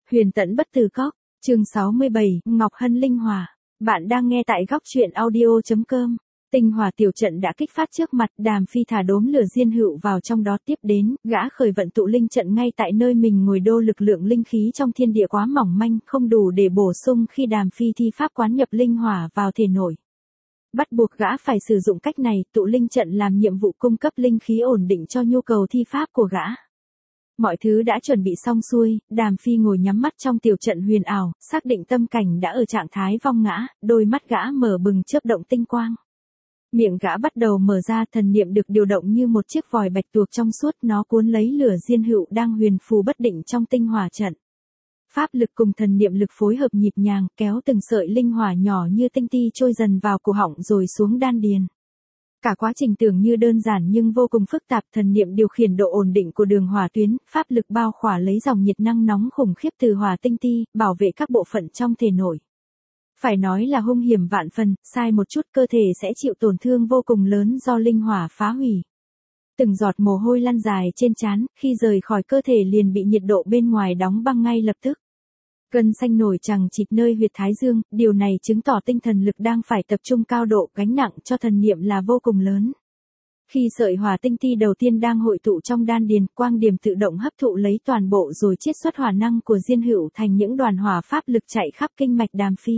Huyền tẫn bất tử cóc, chương 67, Ngọc Hân linh hỏa. Bạn đang nghe tại góc truyện audio.com. Tinh hỏa tiểu trận đã kích phát trước mặt, Đàm Phi thả đốm lửa diên hựu vào trong đó tiếp đến, gã khởi vận tụ linh trận ngay tại nơi mình ngồi đô lực lượng linh khí trong thiên địa quá mỏng manh, không đủ để bổ sung khi Đàm Phi thi pháp quán nhập linh hỏa vào thể nội. Bắt buộc gã phải sử dụng cách này, tụ linh trận làm nhiệm vụ cung cấp linh khí ổn định cho nhu cầu thi pháp của gã. Mọi thứ đã chuẩn bị xong xuôi, Đàm Phi ngồi nhắm mắt trong tiểu trận huyền ảo, xác định tâm cảnh đã ở trạng thái vong ngã, đôi mắt gã mở bừng chớp động tinh quang. Miệng gã bắt đầu mở ra, thần niệm được điều động như một chiếc vòi bạch tuộc trong suốt, nó cuốn lấy lửa diên hựu đang huyền phù bất định trong tinh hỏa trận. Pháp lực cùng thần niệm lực phối hợp nhịp nhàng, kéo từng sợi linh hỏa nhỏ như tinh ti trôi dần vào cổ họng rồi xuống đan điền. Cả quá trình tưởng như đơn giản nhưng vô cùng phức tạp, thần niệm điều khiển độ ổn định của đường hỏa tuyến, pháp lực bao khỏa lấy dòng nhiệt năng nóng khủng khiếp từ hỏa tinh ti, bảo vệ các bộ phận trong thể nội. Phải nói là hung hiểm vạn phần, sai một chút cơ thể sẽ chịu tổn thương vô cùng lớn do linh hỏa phá hủy. Từng giọt mồ hôi lăn dài trên trán, khi rời khỏi cơ thể liền bị nhiệt độ bên ngoài đóng băng ngay lập tức. Gân xanh nổi chằng chịt nơi huyệt thái dương, điều này chứng tỏ tinh thần lực đang phải tập trung cao độ, gánh nặng cho thần niệm là vô cùng lớn. Khi sợi hỏa tinh ti đầu tiên đang hội tụ trong đan điền, quang điểm tự động hấp thụ lấy toàn bộ rồi chiết xuất hỏa năng của diên hựu thành những đoàn hỏa pháp lực chạy khắp kinh mạch Đàm Phi.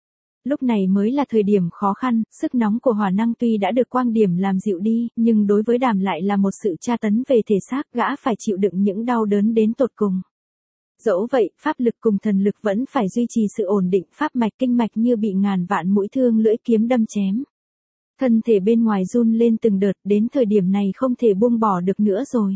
Lúc này mới là thời điểm khó khăn, sức nóng của hỏa năng tuy đã được quang điểm làm dịu đi, nhưng đối với Đàm lại là một sự tra tấn về thể xác, gã phải chịu đựng những đau đớn đến tột cùng. Dẫu vậy, pháp lực cùng thần lực vẫn phải duy trì sự ổn định, pháp mạch kinh mạch như bị ngàn vạn mũi thương lưỡi kiếm đâm chém. Thân thể bên ngoài run lên từng đợt, đến thời điểm này không thể buông bỏ được nữa rồi.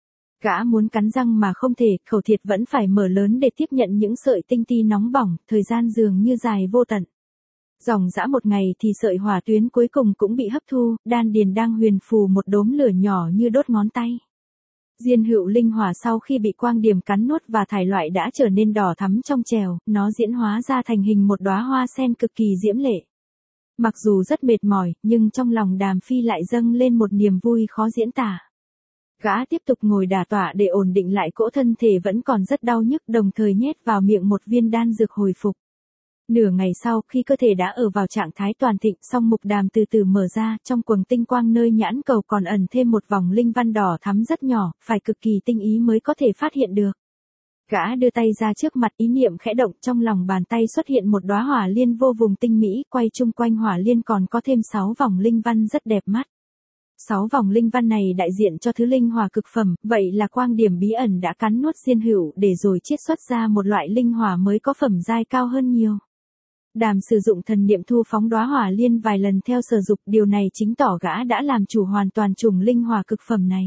Gã muốn cắn răng mà không thể, khẩu thiệt vẫn phải mở lớn để tiếp nhận những sợi tinh ti nóng bỏng, thời gian dường như dài vô tận. Dòng dã một ngày thì sợi hỏa tuyến cuối cùng cũng bị hấp thu, đan điền đang huyền phù một đốm lửa nhỏ như đốt ngón tay. Diên hựu linh hỏa sau khi bị quang điểm cắn nuốt và thải loại đã trở nên đỏ thắm trong trèo, nó diễn hóa ra thành hình một đóa hoa sen cực kỳ diễm lệ. Mặc dù rất mệt mỏi, nhưng trong lòng Đàm Phi lại dâng lên một niềm vui khó diễn tả. Gã tiếp tục ngồi đả tọa để ổn định lại cỗ thân thể vẫn còn rất đau nhức, đồng thời nhét vào miệng một viên đan dược hồi phục. Nửa ngày sau, khi cơ thể đã ở vào trạng thái toàn thịnh, song mục Đàm từ từ mở ra, trong quầng tinh quang nơi nhãn cầu còn ẩn thêm một vòng linh văn đỏ thắm rất nhỏ, phải cực kỳ tinh ý mới có thể phát hiện được. Gã đưa tay ra trước mặt, ý niệm khẽ động, trong lòng bàn tay xuất hiện một đóa hỏa liên vô vùng tinh mỹ, quay chung quanh hỏa liên còn có thêm 6 vòng linh văn rất đẹp mắt. 6 vòng linh văn này đại diện cho thứ linh hỏa cực phẩm, vậy là quang điểm bí ẩn đã cắn nuốt diên hựu để rồi chiết xuất ra một loại linh hỏa mới có phẩm giai cao hơn nhiều. Đàm sử dụng thần niệm thu phóng đóa hỏa liên vài lần theo sở dục, điều này chứng tỏ gã đã làm chủ hoàn toàn chủng linh hỏa cực phẩm này.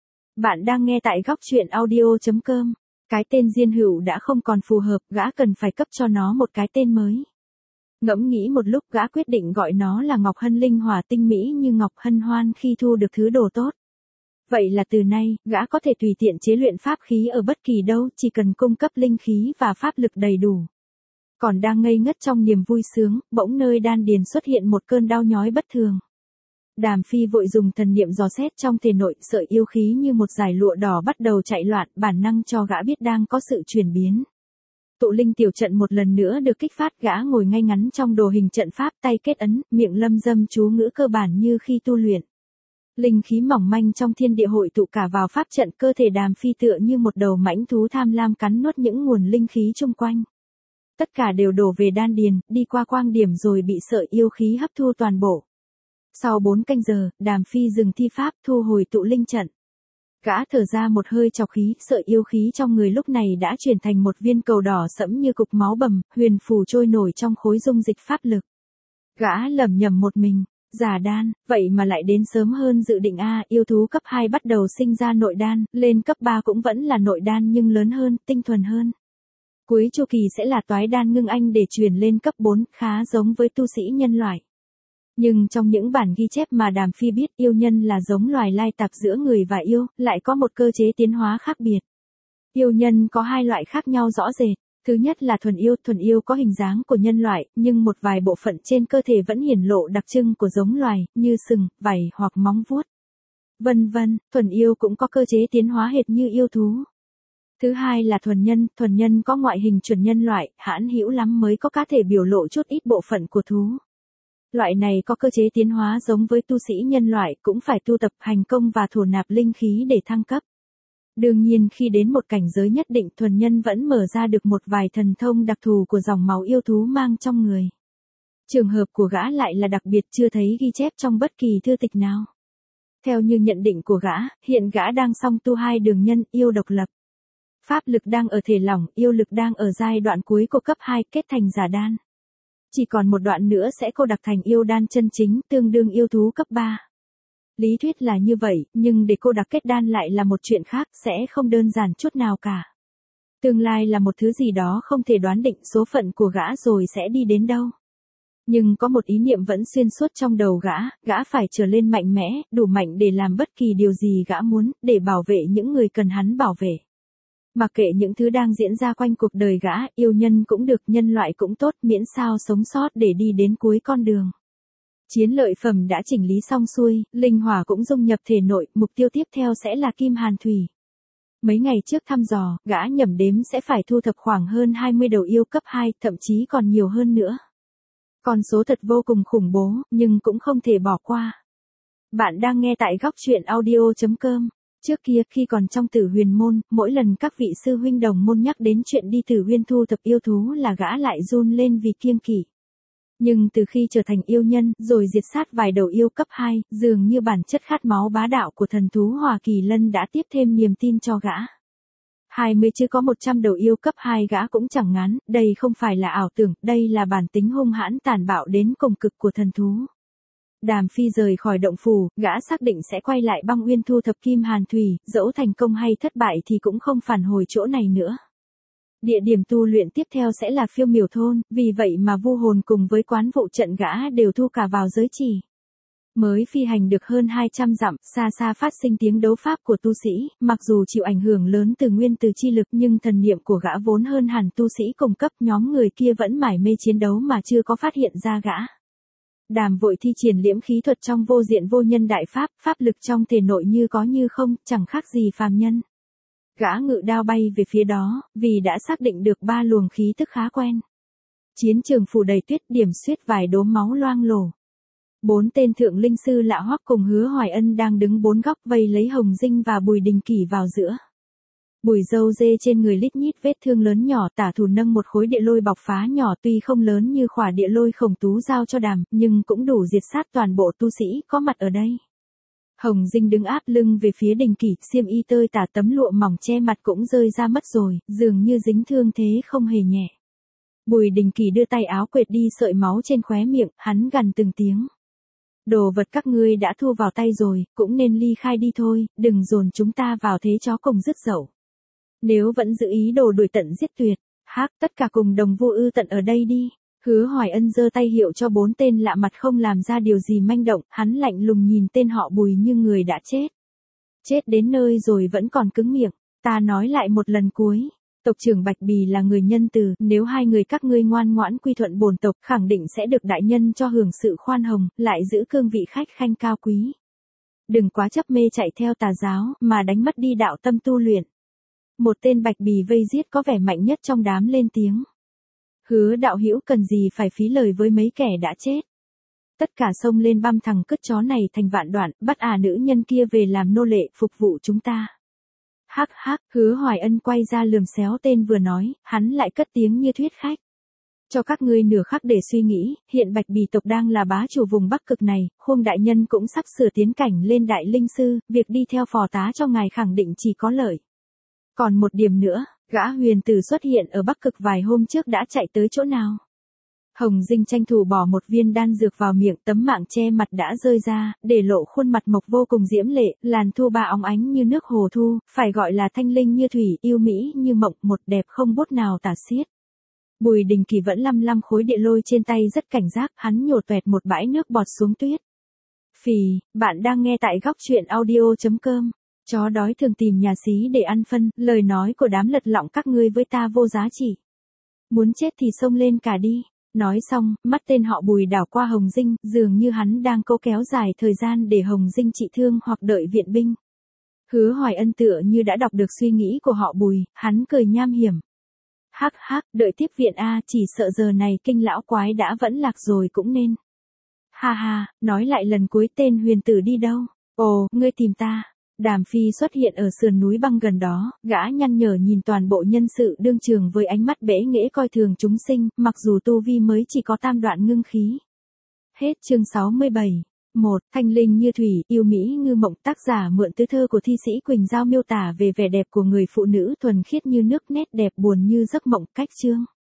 Bạn đang nghe tại góc truyện audio.com. Cái tên diên hựu đã không còn phù hợp, gã cần phải cấp cho nó một cái tên mới. Ngẫm nghĩ một lúc, gã quyết định gọi nó là Ngọc Hân linh hỏa, tinh mỹ như ngọc hân hoan khi thu được thứ đồ tốt. Vậy là từ nay, gã có thể tùy tiện chế luyện pháp khí ở bất kỳ đâu, chỉ cần cung cấp linh khí và pháp lực đầy đủ. Còn đang ngây ngất trong niềm vui sướng, bỗng nơi đan điền xuất hiện một cơn đau nhói bất thường. Đàm Phi vội dùng thần niệm dò xét trong thể nội, sợi yêu khí như một dải lụa đỏ bắt đầu chạy loạn, bản năng cho gã biết đang có sự chuyển biến. Tụ linh tiểu trận một lần nữa được kích phát, gã ngồi ngay ngắn trong đồ hình trận pháp, tay kết ấn, miệng lâm dâm chú ngữ cơ bản như khi tu luyện. Linh khí mỏng manh trong thiên địa hội tụ cả vào pháp trận, cơ thể Đàm Phi tựa như một đầu mãnh thú tham lam cắn nuốt những nguồn linh khí chung quanh. Tất cả đều đổ về đan điền, đi qua quang điểm rồi bị sợi yêu khí hấp thu toàn bộ. Sau 4 canh giờ, Đàm Phi dừng thi pháp, thu hồi tụ linh trận. Gã thở ra một hơi trọc khí, sợi yêu khí trong người lúc này đã chuyển thành một viên cầu đỏ sẫm như cục máu bầm, huyền phù trôi nổi trong khối dung dịch pháp lực. Gã lẩm nhẩm một mình, giả đan, vậy mà lại đến sớm hơn dự định a, yêu thú cấp 2 bắt đầu sinh ra nội đan, lên cấp 3 cũng vẫn là nội đan nhưng lớn hơn, tinh thuần hơn. Cuối chu kỳ sẽ là toái đan ngưng anh để truyền lên cấp 4, khá giống với tu sĩ nhân loại. Nhưng trong những bản ghi chép mà Đàm Phi biết, yêu nhân là giống loài lai tạp giữa người và yêu, lại có một cơ chế tiến hóa khác biệt. Yêu nhân có 2 loại khác nhau rõ rệt. Thứ nhất là thuần yêu có hình dáng của nhân loại, nhưng một vài bộ phận trên cơ thể vẫn hiển lộ đặc trưng của giống loài, như sừng, vảy hoặc móng vuốt. Vân vân, thuần yêu cũng có cơ chế tiến hóa hệt như yêu thú. Thứ hai là thuần nhân có ngoại hình chuẩn nhân loại, hãn hữu lắm mới có cá thể biểu lộ chút ít bộ phận của thú. Loại này có cơ chế tiến hóa giống với tu sĩ nhân loại, cũng phải tu tập hành công và thổ nạp linh khí để thăng cấp. Đương nhiên khi đến một cảnh giới nhất định, thuần nhân vẫn mở ra được một vài thần thông đặc thù của dòng máu yêu thú mang trong người. Trường hợp của gã lại là đặc biệt, chưa thấy ghi chép trong bất kỳ thư tịch nào. Theo như nhận định của gã, hiện gã đang song tu hai đường nhân yêu độc lập. Pháp lực đang ở thể lỏng, yêu lực đang ở giai đoạn cuối của cấp 2 kết thành giả đan. Chỉ còn một đoạn nữa sẽ cô đặc thành yêu đan chân chính, tương đương yêu thú cấp 3. Lý thuyết là như vậy, nhưng để cô đặc kết đan lại là một chuyện khác, sẽ không đơn giản chút nào cả. Tương lai là một thứ gì đó không thể đoán định, số phận của gã rồi sẽ đi đến đâu. Nhưng có một ý niệm vẫn xuyên suốt trong đầu gã phải trở lên mạnh mẽ, đủ mạnh để làm bất kỳ điều gì gã muốn, để bảo vệ những người cần hắn bảo vệ. Mặc kệ những thứ đang diễn ra quanh cuộc đời gã, yêu nhân cũng được, nhân loại cũng tốt, miễn sao sống sót để đi đến cuối con đường. Chiến lợi phẩm đã chỉnh lý xong xuôi, linh hỏa cũng dung nhập thể nội, mục tiêu tiếp theo sẽ là kim hàn thủy. Mấy ngày trước thăm dò, gã nhẩm đếm sẽ phải thu thập khoảng hơn 20 đầu yêu cấp 2, thậm chí còn nhiều hơn nữa. Con số thật vô cùng khủng bố, nhưng cũng không thể bỏ qua. Bạn đang nghe tại góc truyện audio.com. Trước kia khi còn trong Tử Huyền môn, mỗi lần các vị sư huynh đồng môn nhắc đến chuyện đi Tử Huyền thu thập yêu thú là gã lại run lên vì kiêng kỵ. Nhưng từ khi trở thành yêu nhân, rồi diệt sát vài đầu yêu cấp 2, dường như bản chất khát máu bá đạo của thần thú Hỏa Kỳ Lân đã tiếp thêm niềm tin cho gã. 20 chứ có 100 đầu yêu cấp 2 gã cũng chẳng ngán, đây không phải là ảo tưởng, đây là bản tính hung hãn tàn bạo đến cùng cực của thần thú. Đàm Phi rời khỏi động phủ, gã xác định sẽ quay lại băng uyên thu thập kim hàn thủy, dẫu thành công hay thất bại thì cũng không phản hồi chỗ này nữa. Địa điểm tu luyện tiếp theo sẽ là Phiêu Miểu thôn, vì vậy mà Vu Hồn cùng với quán vụ trận gã đều thu cả vào giới chỉ. Mới phi hành được hơn 200 dặm, xa xa phát sinh tiếng đấu pháp của tu sĩ, mặc dù chịu ảnh hưởng lớn từ nguyên từ chi lực nhưng thần niệm của gã vốn hơn hẳn tu sĩ cùng cấp, nhóm người kia vẫn mải mê chiến đấu mà chưa có phát hiện ra gã. Đàm vội thi triển liễm khí thuật trong vô diện vô nhân đại pháp, pháp lực trong thể nội như có như không, chẳng khác gì phàm nhân. Gã ngự đao bay về phía đó, vì đã xác định được 3 luồng khí tức khá quen. Chiến trường phủ đầy tuyết, điểm xuyết vài đốm máu loang lổ. 4 tên thượng linh sư lạ hoắc cùng Hứa Hoài Ân đang đứng 4 góc vây lấy Hồng Dinh và Bùi Đình Kỷ vào giữa. Bùi râu dê trên người lít nhít vết thương lớn nhỏ, tả thủ nâng một khối địa lôi bọc phá nhỏ, tuy không lớn như khỏa địa lôi Khổng Tú giao cho Đàm, nhưng cũng đủ diệt sát toàn bộ tu sĩ có mặt ở đây. Hồng Dinh đứng áp lưng về phía Đình Kỷ, xiêm y tơi tả tấm lụa mỏng che mặt cũng rơi ra mất rồi, dường như dính thương thế không hề nhẹ. Bùi Đình Kỷ đưa tay áo quệt đi sợi máu trên khóe miệng, hắn gằn từng tiếng. Đồ vật các ngươi đã thu vào tay rồi, cũng nên ly khai đi thôi, đừng dồn chúng ta vào thế chó cùng rứt dậu. Nếu vẫn giữ ý đồ đuổi tận giết tuyệt, tất cả cùng đồng vu ư tận ở đây đi. Hứa Hoài Ân giơ tay hiệu cho 4 tên lạ mặt không làm ra điều gì manh động, hắn lạnh lùng nhìn tên họ Bùi như người đã chết. Chết đến nơi rồi vẫn còn cứng miệng, ta nói lại một lần cuối. Tộc trưởng Bạch Bì là người nhân từ, nếu hai người các ngươi ngoan ngoãn quy thuận bổn tộc, khẳng định sẽ được đại nhân cho hưởng sự khoan hồng, lại giữ cương vị khách khanh cao quý. Đừng quá chấp mê chạy theo tà giáo, mà đánh mất đi đạo tâm tu luyện. Một tên Bạch Bì vây giết có vẻ mạnh nhất trong đám lên tiếng. Hứa đạo hữu cần gì phải phí lời với mấy kẻ đã chết. Tất cả xông lên băm thằng cứt chó này thành vạn đoạn, bắt nữ nhân kia về làm nô lệ, phục vụ chúng ta. Hứa Hoài Ân quay ra lườm xéo tên vừa nói, hắn lại cất tiếng như thuyết khách. Cho các ngươi nửa khắc để suy nghĩ, hiện Bạch Bì tộc đang là bá chủ vùng Bắc Cực này, Khương đại nhân cũng sắp sửa tiến cảnh lên đại linh sư, việc đi theo phò tá cho ngài khẳng định chỉ có lợi. Còn một điểm nữa, gã huyền tử xuất hiện ở Bắc Cực vài hôm trước đã chạy tới chỗ nào? Hồng Dinh tranh thủ bỏ một viên đan dược vào miệng, tấm mạng che mặt đã rơi ra, để lộ khuôn mặt mộc vô cùng diễm lệ, làn thu ba óng ánh như nước hồ thu, phải gọi là thanh linh như thủy, yêu mỹ như mộng, một đẹp không bút nào tả xiết. Bùi Đình Kỳ vẫn lăm khối địa lôi trên tay rất cảnh giác, hắn nhổ toẹt một bãi nước bọt xuống tuyết. Phì, bạn đang nghe tại góc truyện audio.com. Chó đói thường tìm nhà xí để ăn phân, lời nói của đám lật lọng các ngươi với ta vô giá trị. Muốn chết thì xông lên cả đi. Nói xong, mắt tên họ Bùi đảo qua Hồng Dinh, dường như hắn đang cố kéo dài thời gian để Hồng Dinh trị thương hoặc đợi viện binh. Hứa Hoài Ân tựa như đã đọc được suy nghĩ của họ Bùi, hắn cười nham hiểm. Hắc hắc, đợi tiếp viện a, chỉ sợ giờ này kinh lão quái đã vẫn lạc rồi cũng nên. Ha ha, nói lại lần cuối tên huyền tử đi đâu? Ồ, ngươi tìm ta. Đàm Phi xuất hiện ở sườn núi băng gần đó, gã nhăn nhở nhìn toàn bộ nhân sự đương trường với ánh mắt bẽ nghễ coi thường chúng sinh, mặc dù tu vi mới chỉ có tam đoạn ngưng khí. Hết chương 67. 1. Thanh linh như thủy, yêu mỹ ngư mộng. Tác giả mượn từ thơ của thi sĩ Quỳnh Giao miêu tả về vẻ đẹp của người phụ nữ thuần khiết như nước, nét đẹp buồn như giấc mộng. Cách chương.